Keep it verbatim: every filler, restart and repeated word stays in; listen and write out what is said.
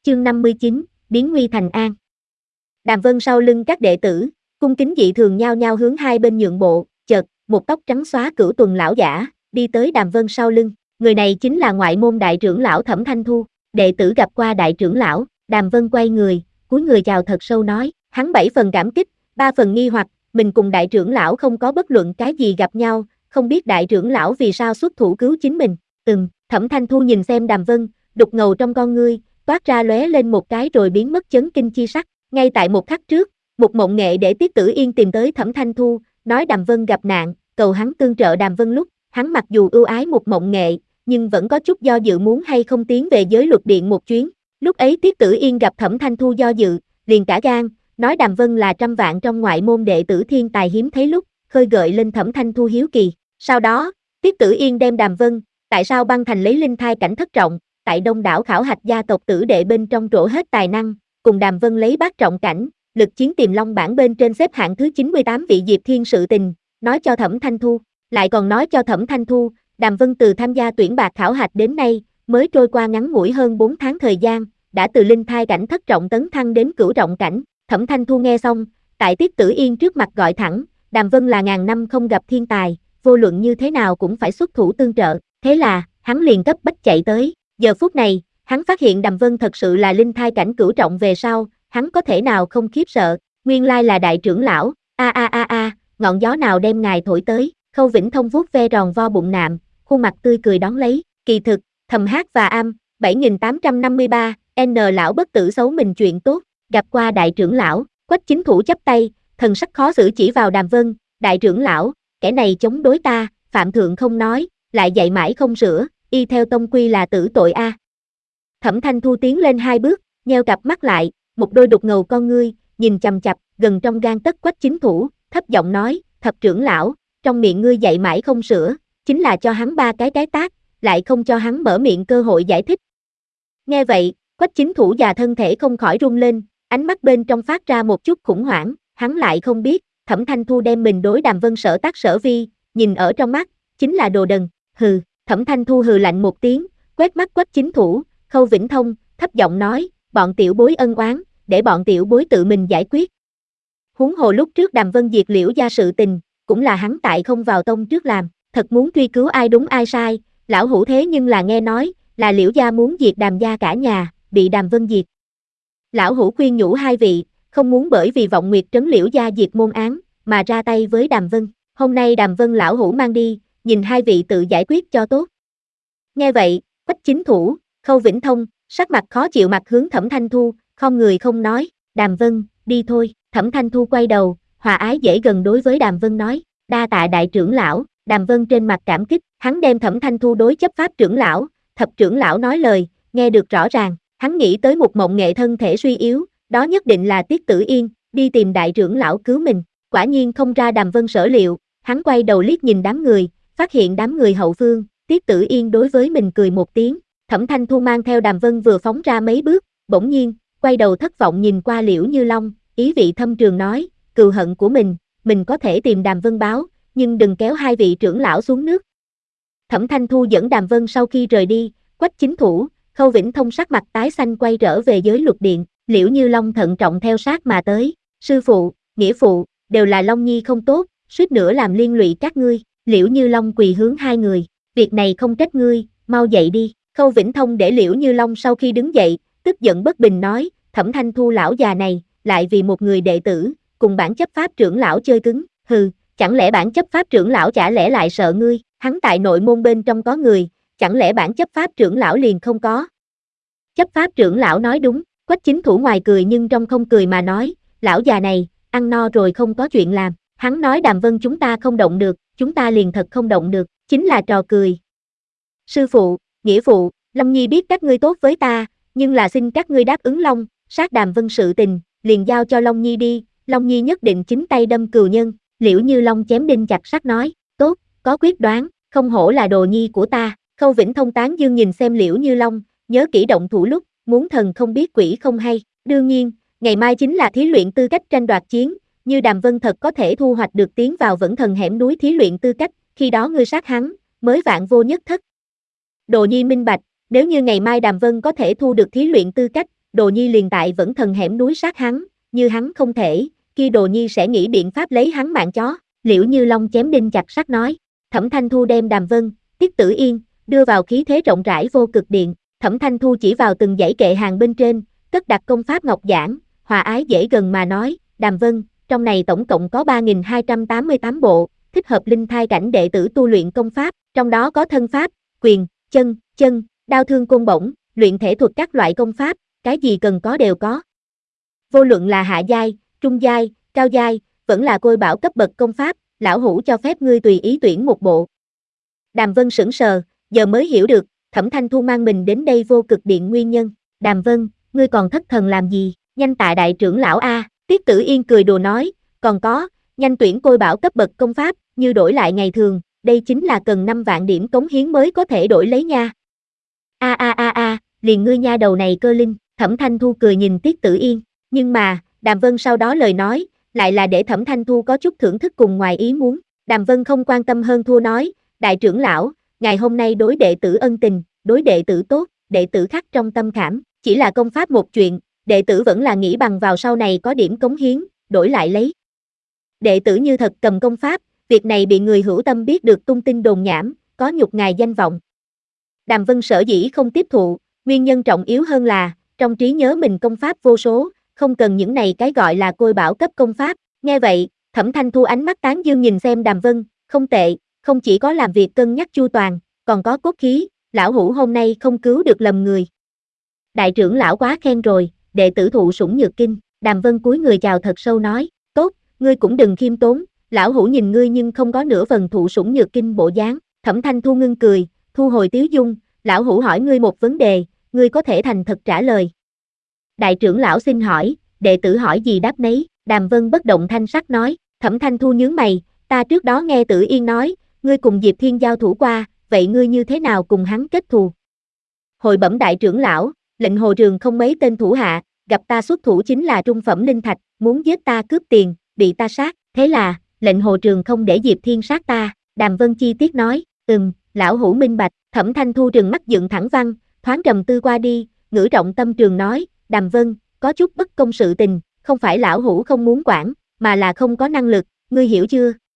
chương năm mươi chín, biến nguy thành an. Đàm Vân sau lưng các đệ tử, cung kính dị thường nhao nhao hướng hai bên nhượng bộ, chợt, một tóc trắng xóa Cửu Tuần lão giả, đi tới Đàm Vân sau lưng, người này chính là ngoại môn đại trưởng lão Thẩm Thanh Thu, đệ tử gặp qua đại trưởng lão, Đàm Vân quay người, cúi người chào thật sâu nói, hắn bảy phần cảm kích, ba phần nghi hoặc, mình cùng đại trưởng lão không có bất luận cái gì gặp nhau, không biết đại trưởng lão vì sao xuất thủ cứu chính mình, ừm, Thẩm Thanh Thu nhìn xem Đàm Vân, đục ngầu trong con ngươi, toát ra lóe lên một cái rồi biến mất chấn kinh chi sắc, ngay tại một khắc trước, một mộng nghệ để Tiết Tử Yên tìm tới Thẩm Thanh Thu, nói Đàm Vân gặp nạn, cầu hắn tương trợ Đàm Vân lúc, hắn mặc dù ưu ái một mộng nghệ, nhưng vẫn có chút do dự muốn hay không tiến về giới luật điện một chuyến, lúc ấy Tiết Tử Yên gặp Thẩm Thanh Thu do dự, liền cả gan, nói Đàm Vân là trăm vạn trong ngoại môn đệ tử thiên tài hiếm thấy lúc, khơi gợi lên Thẩm Thanh Thu hiếu kỳ, sau đó, Tiết Tử Yên đem Đàm Vân, tại sao băng thành lấy linh thai cảnh thất trọng, tại đông đảo khảo hạch gia tộc tử đệ bên trong trổ hết tài năng, cùng Đàm Vân lấy bát trọng cảnh, lực chiến tiềm long bảng bên trên xếp hạng thứ chín mươi tám vị Diệp Thiên sự tình, nói cho Thẩm Thanh Thu, lại còn nói cho Thẩm Thanh Thu, Đàm Vân từ tham gia tuyển bạc khảo hạch đến nay, mới trôi qua ngắn ngủi hơn bốn tháng thời gian, đã từ linh thai cảnh thất trọng tấn thăng đến cửu trọng cảnh, Thẩm Thanh Thu nghe xong, tại Tiết Tử Yên trước mặt gọi thẳng, Đàm Vân là ngàn năm không gặp thiên tài, vô luận như thế nào cũng phải xuất thủ tương trợ, thế là, hắn liền cấp bách chạy tới, giờ phút này, hắn phát hiện Đàm Vân thật sự là linh thai cảnh cửu trọng về sau, hắn có thể nào không khiếp sợ, nguyên lai là đại trưởng lão, a a a a, ngọn gió nào đem ngài thổi tới, Khâu Vĩnh Thông vuốt ve tròn vo bụng nạm, khuôn mặt tươi cười đón lấy, kỳ thực, thầm hát và am, bảy nghìn tám trăm năm mươi ba, N lão bất tử xấu mình chuyện tốt, gặp qua đại trưởng lão, Quách Chính Thủ chắp tay, thần sắc khó xử chỉ vào Đàm Vân, đại trưởng lão, kẻ này chống đối ta, phạm thượng không nói, lại dạy mãi không sửa, y theo tông quy là tử tội a. Thẩm Thanh Thu tiến lên hai bước, nheo cặp mắt lại, một đôi đục ngầu con ngươi, nhìn chằm chằm, gần trong gang tấc Quách Chính Thủ, thấp giọng nói, thập trưởng lão, trong miệng ngươi dạy mãi không sửa, chính là cho hắn ba cái cái tát, lại không cho hắn mở miệng cơ hội giải thích. Nghe vậy, Quách Chính Thủ già thân thể không khỏi rung lên, ánh mắt bên trong phát ra một chút khủng hoảng, hắn lại không biết, Thẩm Thanh Thu đem mình đối Đàm Vân sở tác sở vi, nhìn ở trong mắt, chính là đồ đần, hừ, Thẩm Thanh Thu hừ lạnh một tiếng, quét mắt Quách Chính Thủ, Khâu Vĩnh Thông, thấp giọng nói, bọn tiểu bối ân oán, để bọn tiểu bối tự mình giải quyết. Huống hồ lúc trước Đàm Vân diệt Liễu gia sự tình, cũng là hắn tại không vào tông trước làm, thật muốn truy cứu ai đúng ai sai, lão hủ thế nhưng là nghe nói, là Liễu gia muốn diệt Đàm gia cả nhà, bị Đàm Vân diệt. Lão hủ khuyên nhủ hai vị, không muốn bởi vì vọng nguyệt trấn Liễu gia diệt môn án, mà ra tay với Đàm Vân, hôm nay Đàm Vân lão hủ mang đi, nhìn hai vị tự giải quyết cho tốt. Nghe vậy, Quách Chính Thủ, Khâu Vĩnh Thông, sắc mặt khó chịu mặt hướng Thẩm Thanh Thu, không người không nói, Đàm Vân, đi thôi, Thẩm Thanh Thu quay đầu, hòa ái dễ gần đối với Đàm Vân nói, đa tạ đại trưởng lão, Đàm Vân trên mặt cảm kích, hắn đem Thẩm Thanh Thu đối chấp pháp trưởng lão, thập trưởng lão nói lời, nghe được rõ ràng, hắn nghĩ tới một mộng nghệ thân thể suy yếu, đó nhất định là Tiết Tử Yên, đi tìm đại trưởng lão cứu mình, quả nhiên không ra Đàm Vân sở liệu, hắn quay đầu liếc nhìn đám người, phát hiện đám người hậu phương, Tiết Tử Yên đối với mình cười một tiếng, Thẩm Thanh Thu mang theo Đàm Vân vừa phóng ra mấy bước, bỗng nhiên, quay đầu thất vọng nhìn qua Liễu Như Long, ý vị thâm trường nói, cừu hận của mình, mình có thể tìm Đàm Vân báo, nhưng đừng kéo hai vị trưởng lão xuống nước. Thẩm Thanh Thu dẫn Đàm Vân sau khi rời đi, Quách Chính Thủ, Khâu Vĩnh Thông sắc mặt tái xanh quay trở về giới luật điện, Liễu Như Long thận trọng theo sát mà tới, sư phụ, nghĩa phụ, đều là Long Nhi không tốt, suýt nữa làm liên lụy các ngươi, Liễu Như Long quỳ hướng hai người, việc này không trách ngươi, mau dậy đi, Khâu Vĩnh Thông để Liễu Như Long sau khi đứng dậy, tức giận bất bình nói, Thẩm Thanh Thu lão già này, lại vì một người đệ tử, cùng bản chấp pháp trưởng lão chơi cứng, hừ, chẳng lẽ bản chấp pháp trưởng lão chả lẽ lại sợ ngươi, hắn tại nội môn bên trong có người, chẳng lẽ bản chấp pháp trưởng lão liền không có. Chấp pháp trưởng lão nói đúng, Quách Chính Thủ ngoài cười nhưng trong không cười mà nói, lão già này, ăn no rồi không có chuyện làm, hắn nói Đàm Vân chúng ta không động được, chúng ta liền thật không động được, chính là trò cười. Sư phụ, nghĩa phụ, Long Nhi biết các ngươi tốt với ta, nhưng là xin các ngươi đáp ứng Long, sát Đàm Vân sự tình, liền giao cho Long Nhi đi, Long Nhi nhất định chính tay đâm cừu nhân, Liễu Như Long chém đinh chặt sắt nói, tốt, có quyết đoán, không hổ là đồ nhi của ta, Khâu Vĩnh Thông tán dương nhìn xem Liễu Như Long, nhớ kỹ động thủ lúc, muốn thần không biết quỷ không hay, đương nhiên, ngày mai chính là thí luyện tư cách tranh đoạt chiến, như Đàm Vân thật có thể thu hoạch được tiến vào Vẫn Thần hẻm núi thí luyện tư cách, khi đó ngươi sát hắn, mới vạn vô nhất thất. Đồ nhi minh bạch, nếu như ngày mai Đàm Vân có thể thu được thí luyện tư cách, Đồ Nhi liền tại vẫn thần hẻm núi sát hắn, như hắn không thể, kia Đồ Nhi sẽ nghĩ biện pháp lấy hắn mạng chó, Liễu Như Long chém đinh chặt sắt nói. Thẩm Thanh Thu đem Đàm Vân, Tiết Tử Yên, đưa vào khí thế rộng rãi vô cực điện, Thẩm Thanh Thu chỉ vào từng dãy kệ hàng bên trên, cất đặt công pháp ngọc giảng, hòa ái dễ gần mà nói, Đàm Vân, trong này tổng cộng có ba nghìn hai trăm tám mươi tám bộ, thích hợp linh thai cảnh đệ tử tu luyện công pháp, trong đó có thân pháp, quyền, chân, chân, đao thương côn bổng, luyện thể thuật các loại công pháp, cái gì cần có đều có. Vô luận là hạ giai, trung giai, cao giai, vẫn là côi bảo cấp bậc công pháp, lão hủ cho phép ngươi tùy ý tuyển một bộ. Đàm Vân sững sờ, giờ mới hiểu được, Thẩm Thanh Thu mang mình đến đây vô cực điện nguyên nhân. Đàm Vân, ngươi còn thất thần làm gì, nhanh tạ đại trưởng lão a. Tiết Tử Yên cười đùa nói, còn có, nhanh tuyển côi bảo cấp bậc công pháp, như đổi lại ngày thường, đây chính là cần năm vạn điểm cống hiến mới có thể đổi lấy nha. A a a a, liền ngươi nha đầu này cơ linh, Thẩm Thanh Thu cười nhìn Tiết Tử Yên, nhưng mà, Đàm Vân sau đó lời nói, lại là để Thẩm Thanh Thu có chút thưởng thức cùng ngoài ý muốn. Đàm Vân không quan tâm hơn thua nói, đại trưởng lão, ngày hôm nay đối đệ tử ân tình, đối đệ tử tốt, đệ tử khắc trong tâm khảm, chỉ là công pháp một chuyện, đệ tử vẫn là nghĩ bằng vào sau này có điểm cống hiến, đổi lại lấy. Đệ tử như thật cầm công pháp, việc này bị người hữu tâm biết được tung tin đồn nhảm, có nhục ngài danh vọng. Đàm Vân sở dĩ không tiếp thụ, nguyên nhân trọng yếu hơn là, trong trí nhớ mình công pháp vô số, không cần những này cái gọi là côi bảo cấp công pháp. Nghe vậy, Thẩm Thanh Thu ánh mắt tán dương nhìn xem Đàm Vân, không tệ, không chỉ có làm việc cân nhắc chu toàn, còn có cốt khí, lão hủ hôm nay không cứu được lầm người. Đại trưởng lão quá khen rồi, đệ tử thụ sủng nhược kinh. Đàm Vân cúi người chào thật sâu nói, tốt, ngươi cũng đừng khiêm tốn, lão hủ nhìn ngươi nhưng không có nửa phần thụ sủng nhược kinh bộ dáng. Thẩm Thanh Thu ngưng cười, thu hồi tiếu dung, lão hủ hỏi ngươi một vấn đề, ngươi có thể thành thật trả lời. Đại trưởng lão xin hỏi, đệ tử hỏi gì đáp nấy. Đàm Vân bất động thanh sắc nói. Thẩm Thanh Thu nhướng mày, ta trước đó nghe Tử Yên nói, ngươi cùng Diệp Thiên giao thủ qua, vậy ngươi như thế nào cùng hắn kết thù? Hồi bẩm đại trưởng lão, lệnh Hồ Trường không mấy tên thủ hạ, gặp ta xuất thủ chính là trung phẩm linh thạch, muốn giết ta cướp tiền, bị ta sát, thế là, lệnh Hồ Trường không để Diệp Thiên sát ta. Đàm Vân chi tiết nói, ừm, lão hủ minh bạch. Thẩm Thanh Thu trừng mắt dựng thẳng văn, thoáng trầm tư qua đi, ngữ trọng tâm trường nói, Đàm Vân, có chút bất công sự tình, không phải lão hủ không muốn quản, mà là không có năng lực, ngươi hiểu chưa?